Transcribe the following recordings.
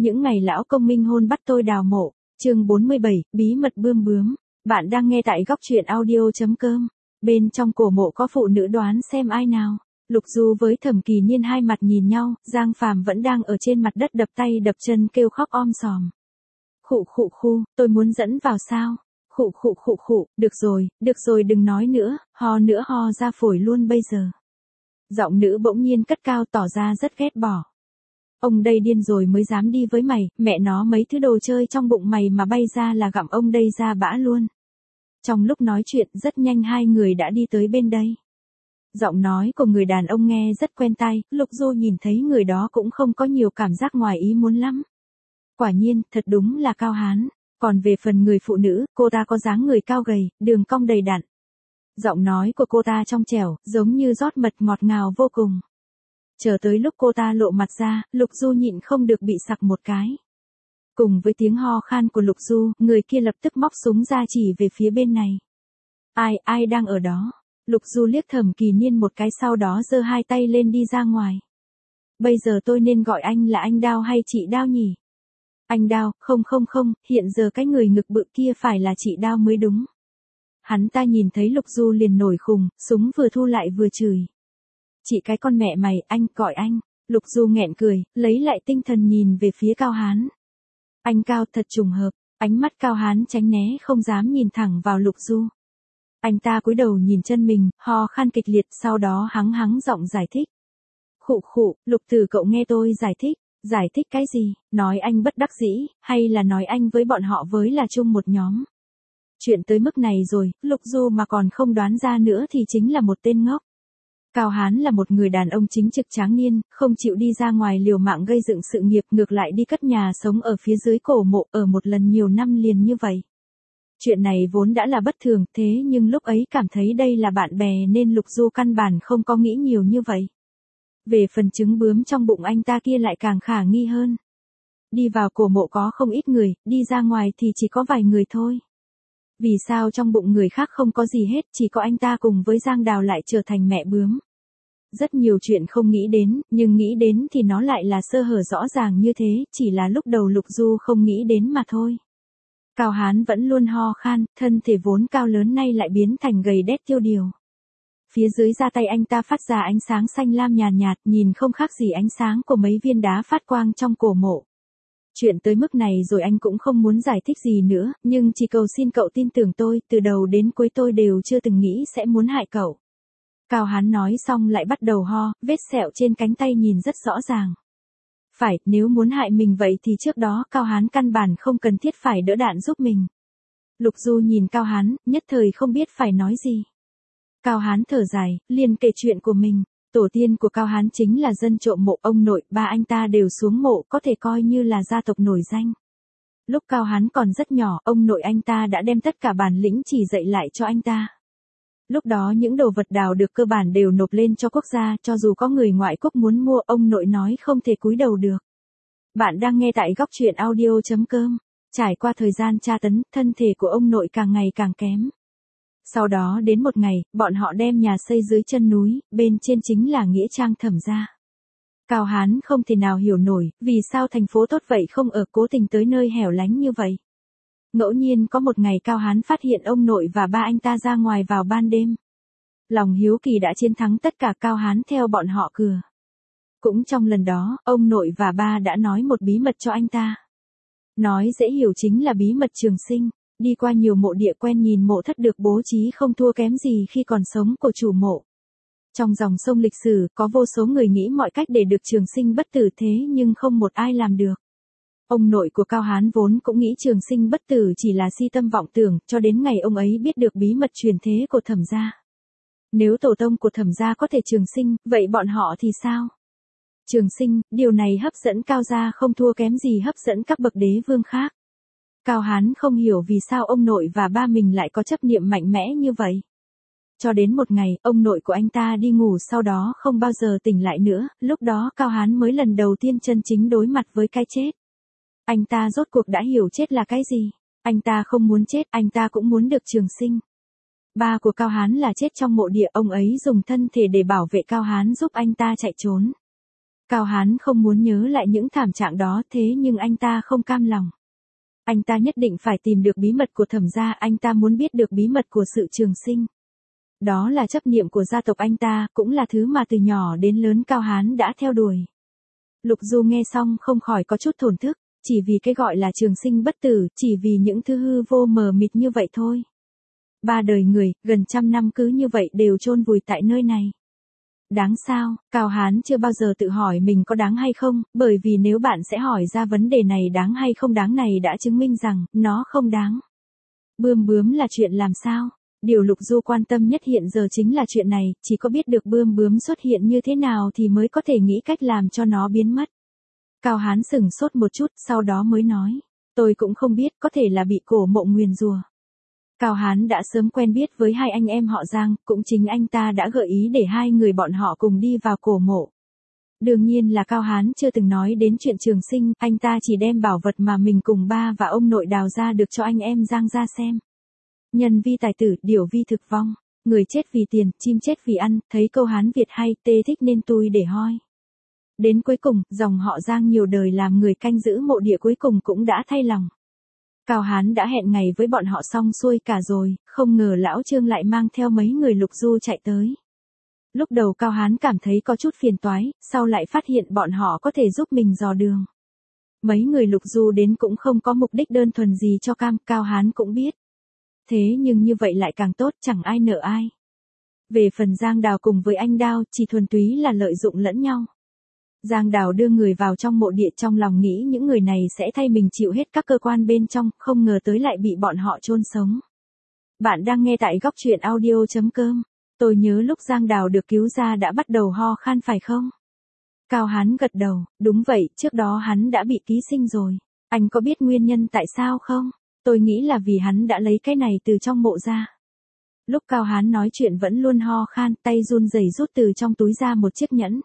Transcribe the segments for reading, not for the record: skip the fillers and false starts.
Những ngày lão công minh hôn bắt tôi đào mộ. Chương 47, bí mật bươm bướm. Bạn đang nghe tại góc truyện audio.com. Bên trong cổ mộ có phụ nữ đoán xem ai nào. Lục Du với Thẩm Kỳ Niên hai mặt nhìn nhau, Giang Phàm vẫn đang ở trên mặt đất đập tay đập chân kêu khóc om sòm. Khụ khụ khu, tôi muốn dẫn vào sao? Khụ khụ khụ khụ, được rồi đừng nói nữa ho ra phổi luôn bây giờ. Giọng nữ bỗng nhiên cất cao tỏ ra rất ghét bỏ. Ông đây điên rồi mới dám đi với mày, mẹ nó mấy thứ đồ chơi trong bụng mày mà bay ra là gặm ông đây ra bã luôn. Trong lúc nói chuyện rất nhanh hai người đã đi tới bên đây. Giọng nói của người đàn ông nghe rất quen tai, Lục Du nhìn thấy người đó cũng không có nhiều cảm giác ngoài ý muốn lắm. Quả nhiên, thật đúng là Cao Hán. Còn về phần người phụ nữ, cô ta có dáng người cao gầy, đường cong đầy đặn. Giọng nói của cô ta trong trẻo, giống như rót mật ngọt ngào vô cùng. Chờ tới lúc cô ta lộ mặt ra, Lục Du nhịn không được bị sặc một cái. Cùng với tiếng ho khan của Lục Du, người kia lập tức móc súng ra chỉ về phía bên này. Ai đang ở đó? Lục Du liếc Thẩm Kỳ Niên một cái sau đó giơ hai tay lên đi ra ngoài. Bây giờ tôi nên gọi anh là anh Đao hay chị Đao nhỉ? Anh Đao, không, hiện giờ cái người ngực bự kia phải là chị Đao mới đúng. Hắn ta nhìn thấy Lục Du liền nổi khùng, súng vừa thu lại vừa chửi. Chị cái con mẹ mày, anh, gọi anh. Lục Du nghẹn cười, lấy lại tinh thần nhìn về phía Cao Hán. Anh Cao thật trùng hợp, ánh mắt Cao Hán tránh né không dám nhìn thẳng vào Lục Du. Anh ta cúi đầu nhìn chân mình, ho khan kịch liệt sau đó hắng giọng giải thích. Khụ, Lục Tử cậu nghe tôi giải thích. Giải thích cái gì? Nói anh bất đắc dĩ, hay là nói anh với bọn họ với là chung một nhóm? Chuyện tới mức này rồi, Lục Du mà còn không đoán ra nữa thì chính là một tên ngốc. Cao Hán là một người đàn ông chính trực tráng niên, không chịu đi ra ngoài liều mạng gây dựng sự nghiệp, ngược lại đi cất nhà sống ở phía dưới cổ mộ ở một lần nhiều năm liền như vậy. Chuyện này vốn đã là bất thường, thế nhưng lúc ấy cảm thấy đây là bạn bè nên Lục Du căn bản không có nghĩ nhiều như vậy. Về phần trứng bướm trong bụng anh ta kia lại càng khả nghi hơn. Đi vào cổ mộ có không ít người, đi ra ngoài thì chỉ có vài người thôi. Vì sao trong bụng người khác không có gì hết, chỉ có anh ta cùng với Giang Đào lại trở thành mẹ bướm. Rất nhiều chuyện không nghĩ đến, nhưng nghĩ đến thì nó lại là sơ hở rõ ràng như thế, chỉ là lúc đầu Lục Du không nghĩ đến mà thôi. Cao Hán vẫn luôn ho khan, thân thể vốn cao lớn nay lại biến thành gầy đét tiêu điều. Phía dưới da tay anh ta phát ra ánh sáng xanh lam nhàn nhạt, nhìn không khác gì ánh sáng của mấy viên đá phát quang trong cổ mộ. Chuyện tới mức này rồi anh cũng không muốn giải thích gì nữa, nhưng chỉ cầu xin cậu tin tưởng tôi, từ đầu đến cuối tôi đều chưa từng nghĩ sẽ muốn hại cậu. Cao Hán nói xong lại bắt đầu ho, vết sẹo trên cánh tay nhìn rất rõ ràng. Phải, nếu muốn hại mình vậy thì trước đó Cao Hán căn bản không cần thiết phải đỡ đạn giúp mình. Lục Du nhìn Cao Hán, nhất thời không biết phải nói gì. Cao Hán thở dài, liền kể chuyện của mình. Tổ tiên của Cao Hán chính là dân trộm mộ, ông nội, ba anh ta đều xuống mộ, có thể coi như là gia tộc nổi danh. Lúc Cao Hán còn rất nhỏ, ông nội anh ta đã đem tất cả bản lĩnh chỉ dạy lại cho anh ta. Lúc đó những đồ vật đào được cơ bản đều nộp lên cho quốc gia, cho dù có người ngoại quốc muốn mua, ông nội nói không thể cúi đầu được. Bạn đang nghe tại góc truyện audio.com. Trải qua thời gian tra tấn, thân thể của ông nội càng ngày càng kém. Sau đó đến một ngày, bọn họ đem nhà xây dưới chân núi, bên trên chính là nghĩa trang Thẩm gia. Cao Hán không thể nào hiểu nổi, vì sao thành phố tốt vậy không ở, cố tình tới nơi hẻo lánh như vậy. Ngẫu nhiên có một ngày Cao Hán phát hiện ông nội và ba anh ta ra ngoài vào ban đêm. Lòng hiếu kỳ đã chiến thắng tất cả, Cao Hán theo bọn họ cừa. Cũng trong lần đó, ông nội và ba đã nói một bí mật cho anh ta. Nói dễ hiểu chính là bí mật trường sinh. Đi qua nhiều mộ địa quen nhìn mộ thất được bố trí không thua kém gì khi còn sống của chủ mộ. Trong dòng sông lịch sử, có vô số người nghĩ mọi cách để được trường sinh bất tử thế nhưng không một ai làm được. Ông nội của Cao Hán vốn cũng nghĩ trường sinh bất tử chỉ là si tâm vọng tưởng, cho đến ngày ông ấy biết được bí mật truyền thế của Thẩm gia. Nếu tổ tông của Thẩm gia có thể trường sinh, vậy bọn họ thì sao? Trường sinh, điều này hấp dẫn Cao gia không thua kém gì hấp dẫn các bậc đế vương khác. Cao Hán không hiểu vì sao ông nội và ba mình lại có chấp niệm mạnh mẽ như vậy. Cho đến một ngày, ông nội của anh ta đi ngủ sau đó không bao giờ tỉnh lại nữa, lúc đó Cao Hán mới lần đầu tiên chân chính đối mặt với cái chết. Anh ta rốt cuộc đã hiểu chết là cái gì. Anh ta không muốn chết, anh ta cũng muốn được trường sinh. Ba của Cao Hán là chết trong mộ địa, ông ấy dùng thân thể để bảo vệ Cao Hán giúp anh ta chạy trốn. Cao Hán không muốn nhớ lại những thảm trạng đó, thế nhưng anh ta không cam lòng. Anh ta nhất định phải tìm được bí mật của Thẩm gia, anh ta muốn biết được bí mật của sự trường sinh. Đó là chấp niệm của gia tộc anh ta, cũng là thứ mà từ nhỏ đến lớn Cao Hán đã theo đuổi. Lục Du nghe xong không khỏi có chút thổn thức, chỉ vì cái gọi là trường sinh bất tử, chỉ vì những thứ hư vô mờ mịt như vậy thôi. 3 đời người, gần 100 năm cứ như vậy đều chôn vùi tại nơi này. Đáng sao? Cao Hán chưa bao giờ tự hỏi mình có đáng hay không, bởi vì nếu bạn sẽ hỏi ra vấn đề này đáng hay không đáng này đã chứng minh rằng, nó không đáng. Bươm bướm là chuyện làm sao? Điều Lục Du quan tâm nhất hiện giờ chính là chuyện này, chỉ có biết được bươm bướm xuất hiện như thế nào thì mới có thể nghĩ cách làm cho nó biến mất. Cao Hán sửng sốt một chút, sau đó mới nói. Tôi cũng không biết, có thể là bị cổ mộ nguyền rủa. Cao Hán đã sớm quen biết với hai anh em họ Giang, cũng chính anh ta đã gợi ý để hai người bọn họ cùng đi vào cổ mộ. Đương nhiên là Cao Hán chưa từng nói đến chuyện trường sinh, anh ta chỉ đem bảo vật mà mình cùng ba và ông nội đào ra được cho anh em Giang ra xem. Nhân vi tài tử, điểu vi thực vong, người chết vì tiền, chim chết vì ăn, thấy câu Hán Việt hay, tê thích nên tui để hoi. Đến cuối cùng, dòng họ Giang nhiều đời làm người canh giữ mộ địa cuối cùng cũng đã thay lòng. Cao Hán đã hẹn ngày với bọn họ xong xuôi cả rồi, không ngờ lão Trương lại mang theo mấy người Lục Du chạy tới. Lúc đầu Cao Hán cảm thấy có chút phiền toái, sau lại phát hiện bọn họ có thể giúp mình dò đường. Mấy người Lục Du đến cũng không có mục đích đơn thuần gì cho Cao Hán cũng biết. Thế nhưng như vậy lại càng tốt, chẳng ai nợ ai. Về phần Giang Đào cùng với anh Đao, chỉ thuần túy là lợi dụng lẫn nhau. Giang Đào đưa người vào trong mộ địa, trong lòng nghĩ những người này sẽ thay mình chịu hết các cơ quan bên trong, không ngờ tới lại bị bọn họ chôn sống. Bạn đang nghe tại góc truyện audio.com. Tôi nhớ lúc Giang Đào được cứu ra đã bắt đầu ho khan phải không? Cao Hán gật đầu, đúng vậy, trước đó hắn đã bị ký sinh rồi. Anh có biết nguyên nhân tại sao không? Tôi nghĩ là vì hắn đã lấy cái này từ trong mộ ra. Lúc Cao Hán nói chuyện vẫn luôn ho khan, tay run rẩy rút từ trong túi ra một chiếc nhẫn.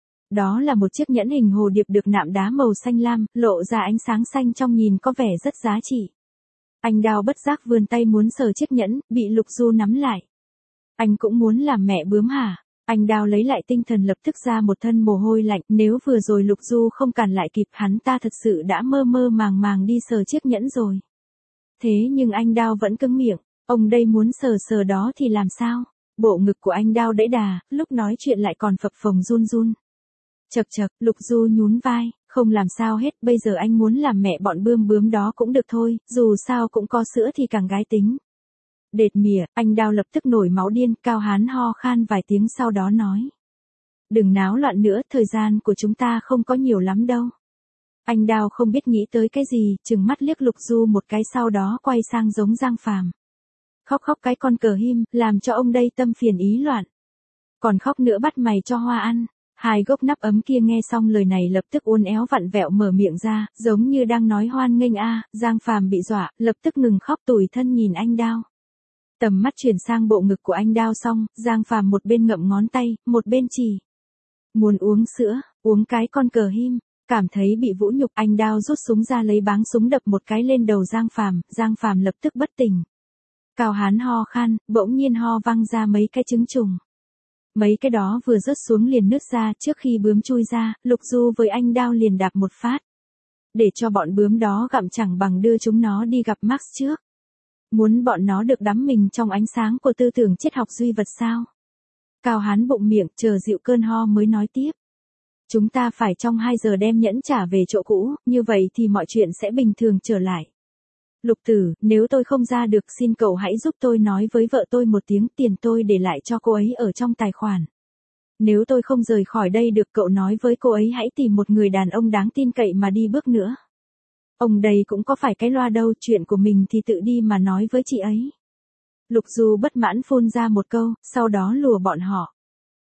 Đó là một chiếc nhẫn hình hồ điệp được nạm đá màu xanh lam, lộ ra ánh sáng xanh trong nhìn có vẻ rất giá trị. Anh Đao bất giác vươn tay muốn sờ chiếc nhẫn, bị Lục Du nắm lại. Anh cũng muốn làm mẹ bướm hả? Anh Đao lấy lại tinh thần lập tức ra một thân mồ hôi lạnh, nếu vừa rồi Lục Du không cản lại kịp hắn ta thật sự đã mơ mơ màng màng đi sờ chiếc nhẫn rồi. Thế nhưng anh Đao vẫn cứng miệng, ông đây muốn sờ sờ đó thì làm sao? Bộ ngực của anh Đao đẫy đà, lúc nói chuyện lại còn phập phồng run run. Chậc chậc, Lục Du nhún vai, không làm sao hết, bây giờ anh muốn làm mẹ bọn bươm bướm đó cũng được thôi, dù sao cũng có sữa thì càng gái tính. Đệt mỉa, anh Đao lập tức nổi máu điên, Cao Hán ho khan vài tiếng sau đó nói. Đừng náo loạn nữa, thời gian của chúng ta không có nhiều lắm đâu. Anh Đao không biết nghĩ tới cái gì, chừng mắt liếc Lục Du một cái sau đó quay sang giống Giang Phàm. Khóc khóc cái con cờ him, làm cho ông đây tâm phiền ý loạn. Còn khóc nữa bắt mày cho hoa ăn. Hai gốc nắp ấm kia nghe xong lời này lập tức uốn éo vặn vẹo mở miệng ra, giống như đang nói hoan nghênh a. Giang Phàm bị dọa, lập tức ngừng khóc tủi thân nhìn anh Đao. Tầm mắt chuyển sang bộ ngực của anh Đao xong, Giang Phàm một bên ngậm ngón tay, một bên chỉ. Muốn uống sữa, uống cái con cờ him. Cảm thấy bị vũ nhục, anh Đao rút súng ra lấy báng súng đập một cái lên đầu Giang Phàm lập tức bất tỉnh. Cao Hán ho khan, bỗng nhiên ho văng ra mấy cái trứng trùng. Mấy cái đó vừa rớt xuống liền nứt ra, trước khi bướm chui ra, Lục Du với anh Đao liền đạp một phát. Để cho bọn bướm đó gặm chẳng bằng đưa chúng nó đi gặp Max trước. Muốn bọn nó được đắm mình trong ánh sáng của tư tưởng triết học duy vật sao? Cao Hán bụng miệng, chờ dịu cơn ho mới nói tiếp. Chúng ta phải trong 2 giờ đem nhẫn trả về chỗ cũ, như vậy thì mọi chuyện sẽ bình thường trở lại. Lục Tử, nếu tôi không ra được xin cậu hãy giúp tôi nói với vợ tôi một tiếng, tiền tôi để lại cho cô ấy ở trong tài khoản. Nếu tôi không rời khỏi đây được, cậu nói với cô ấy hãy tìm một người đàn ông đáng tin cậy mà đi bước nữa. Ông đây cũng có phải cái loa đâu, chuyện của mình thì tự đi mà nói với chị ấy. Lục Du bất mãn phun ra một câu, sau đó lùa bọn họ.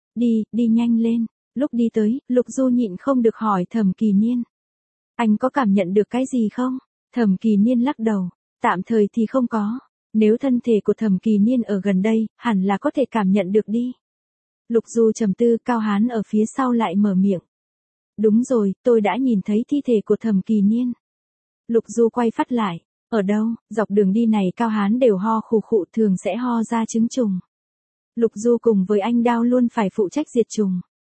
Đi nhanh lên. Lúc đi tới, Lục Du nhịn không được hỏi Thẩm Kỳ Niên. Anh có cảm nhận được cái gì không? Thẩm Kỳ Niên lắc đầu. Tạm thời thì không có. Nếu thân thể của Thẩm Kỳ Niên ở gần đây, hẳn là có thể cảm nhận được đi. Lục Du trầm tư, Cao Hán ở phía sau lại mở miệng. Đúng rồi, tôi đã nhìn thấy thi thể của Thẩm Kỳ Niên. Lục Du quay phát lại. Ở đâu? Dọc đường đi này Cao Hán đều ho khù khụ, thường sẽ ho ra trứng trùng. Lục Du cùng với anh Đao luôn phải phụ trách diệt trùng.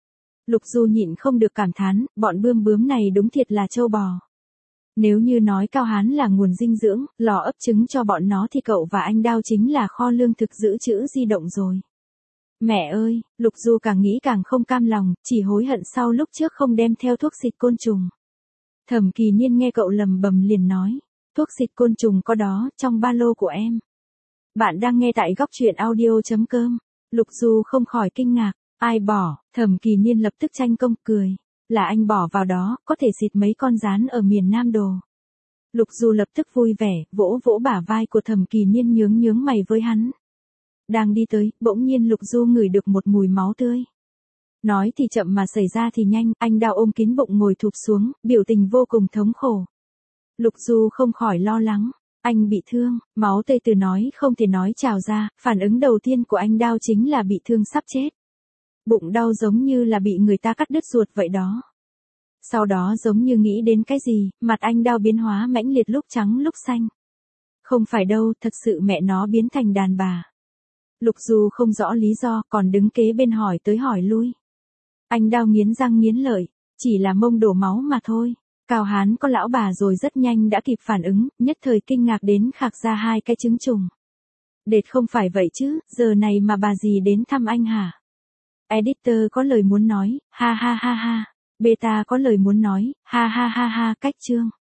Lục Du nhịn không được cảm thán, bọn bươm bướm này đúng thiệt là trâu bò. Nếu như nói Cao Hán là nguồn dinh dưỡng, lò ấp trứng cho bọn nó thì cậu và anh Đao chính là kho lương thực dự trữ di động rồi. Mẹ ơi, Lục Du càng nghĩ càng không cam lòng, chỉ hối hận sau lúc trước không đem theo thuốc xịt côn trùng. Thẩm Kỳ Niên nghe cậu lầm bầm liền nói, thuốc xịt côn trùng có đó, trong ba lô của em. Bạn đang nghe tại góc truyện audio.com. Lục Du không khỏi kinh ngạc, ai bỏ, Thẩm Kỳ Niên lập tức tranh công cười. Là anh bỏ vào đó, có thể xịt mấy con gián ở miền Nam đồ. Lục Du lập tức vui vẻ, vỗ vỗ bả vai của Thẩm Kỳ Niên nhướng nhướng mày với hắn. Đang đi tới, bỗng nhiên Lục Du ngửi được một mùi máu tươi. Nói thì chậm mà xảy ra thì nhanh, anh Đao ôm kín bụng ngồi thụp xuống, biểu tình vô cùng thống khổ. Lục Du không khỏi lo lắng, anh bị thương, máu tươi từ nói không thể nói trào ra, phản ứng đầu tiên của anh Đao chính là bị thương sắp chết. Bụng đau giống như là bị người ta cắt đứt ruột vậy đó. Sau đó giống như nghĩ đến cái gì, mặt anh Đao biến hóa mãnh liệt lúc trắng lúc xanh. Không phải đâu, thật sự mẹ nó biến thành đàn bà. Lục Du không rõ lý do, còn đứng kế bên hỏi tới hỏi lui. Anh Đao nghiến răng nghiến lợi, chỉ là mông đổ máu mà thôi. Cao Hán có lão bà rồi rất nhanh đã kịp phản ứng, nhất thời kinh ngạc đến khạc ra hai cái trứng trùng. Đệt không phải vậy chứ, giờ này mà bà gì đến thăm anh hả? Editor có lời muốn nói, ha ha ha ha. Beta có lời muốn nói, ha ha ha ha, cách chương.